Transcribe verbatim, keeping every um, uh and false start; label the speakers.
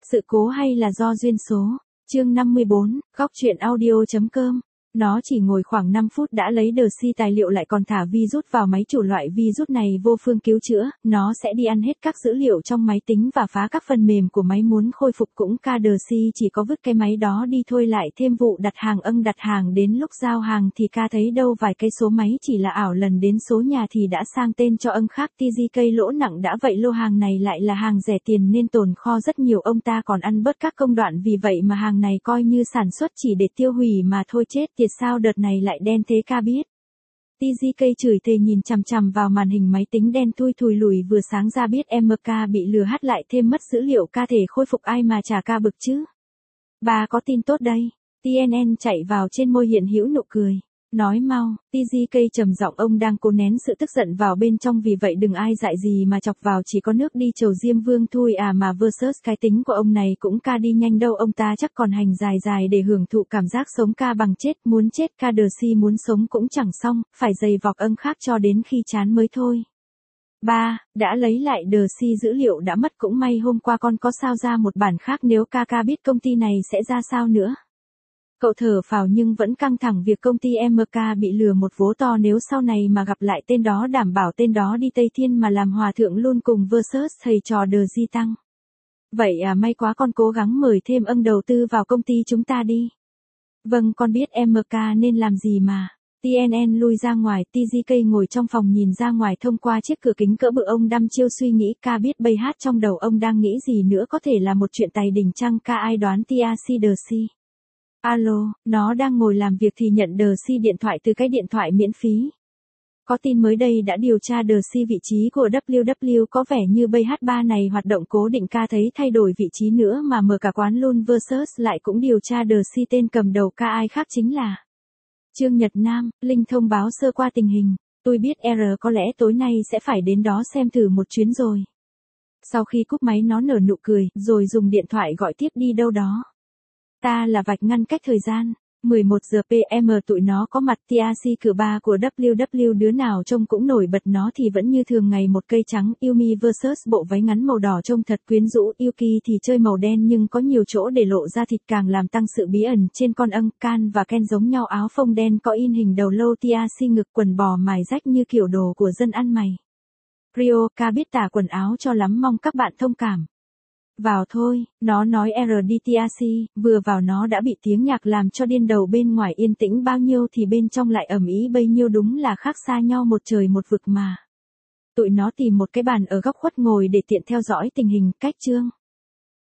Speaker 1: Sự cố hay là do duyên số? Chương năm mươi bốn, góc truyện audio.com. Nó chỉ ngồi khoảng năm phút đã lấy đờ xê tài liệu lại còn thả virus vào máy chủ. Loại virus này vô phương cứu chữa, nó sẽ đi ăn hết các dữ liệu trong máy tính và phá các phần mềm của máy. Muốn khôi phục cũng ca đờ xê chỉ có vứt cái máy đó đi thôi. Lại thêm vụ đặt hàng âng đặt hàng đến lúc giao hàng thì ca thấy đâu vài cái số máy chỉ là ảo, lần đến số nhà thì đã sang tên cho âng khác. tê giê ca lỗ nặng đã vậy, lô hàng này lại là hàng rẻ tiền nên tồn kho rất nhiều, ông ta còn ăn bớt các công đoạn, vì vậy mà hàng này coi như sản xuất chỉ để tiêu hủy mà thôi. Chết tiệt, sao đợt này lại đen thế ca biết. tê giê ca chửi thề nhìn chằm chằm vào màn hình máy tính đen thui thùi lùi vừa sáng ra, biết em ca bị lừa hát lại thêm mất dữ liệu, ca thể khôi phục ai mà chả ca bực chứ. Bà có tin tốt đây. tê en en chạy vào, trên môi hiện hữu nụ cười. Nói mau, tê giê ca trầm giọng, ông đang cố nén sự tức giận vào bên trong, vì vậy đừng ai dại gì mà chọc vào, chỉ có nước đi chầu Diêm Vương thôi à. Mà versus cái tính của ông này cũng ca đi nhanh đâu, ông ta chắc còn hành dài dài để hưởng thụ cảm giác sống ca bằng chết. Muốn chết ca đờ xê muốn sống cũng chẳng xong, phải giày vọc âng khác cho đến khi chán mới thôi. Ba, đã lấy lại đờ xê, dữ liệu đã mất cũng may hôm qua con có sao ra một bản khác, nếu ca ca biết công ty này sẽ ra sao nữa. Cậu thở phào nhưng vẫn căng thẳng việc công ty em ca bị lừa một vố to, nếu sau này mà gặp lại tên đó đảm bảo tên đó đi Tây Thiên mà làm hòa thượng luôn cùng versus thầy trò đờ di tăng. Vậy à, may quá, con cố gắng mời thêm âng đầu tư vào công ty chúng ta đi. Vâng, con biết em ca nên làm gì mà. tê en en lui ra ngoài, tê giê ca ngồi trong phòng nhìn ra ngoài thông qua chiếc cửa kính cỡ bự. Ông đăm chiêu suy nghĩ, ca biết bây hát trong đầu ông đang nghĩ gì nữa, có thể là một chuyện tài đình chăng? Ca ai đoán tê a xê đờ xê. Alo, nó đang ngồi làm việc thì nhận đờ xê điện thoại từ cái điện thoại miễn phí. Có tin mới đây đã điều tra đờ xê vị trí của vê kép vê, có vẻ như bê hát ba này hoạt động cố định, ca thấy thay đổi vị trí nữa mà mở cả quán luôn. Versus lại cũng điều tra đờ xê, tên cầm đầu ca ai khác chính là Trương Nhật Nam. Linh thông báo sơ qua tình hình. Tôi biết R có lẽ tối nay sẽ phải đến đó xem thử một chuyến rồi. Sau khi cúp máy nó nở nụ cười, rồi dùng điện thoại gọi tiếp đi đâu đó. Ta là vạch ngăn cách thời gian. mười một giờ pê em tụi nó có mặt. tê a xê cửa ba của vê kép vê, đứa nào trông cũng nổi bật, nó thì vẫn như thường ngày một cây trắng. Yumi versus bộ váy ngắn màu đỏ trông thật quyến rũ. Yuki thì chơi màu đen nhưng có nhiều chỗ để lộ ra thịt, càng làm tăng sự bí ẩn trên con âng. Can và Ken giống nhau, áo phông đen có in hình đầu lâu tê a xê, ngực quần bò mài rách như kiểu đồ của dân ăn mày. Rio, ca biết tả quần áo cho lắm, mong các bạn thông cảm. Vào thôi, nó nói R đi tê a xê, vừa vào nó đã bị tiếng nhạc làm cho điên đầu. Bên ngoài yên tĩnh bao nhiêu thì bên trong lại ầm ĩ bấy nhiêu, đúng là khác xa nhau một trời một vực mà. Tụi nó tìm một cái bàn ở góc khuất ngồi để tiện theo dõi tình hình. Cách chương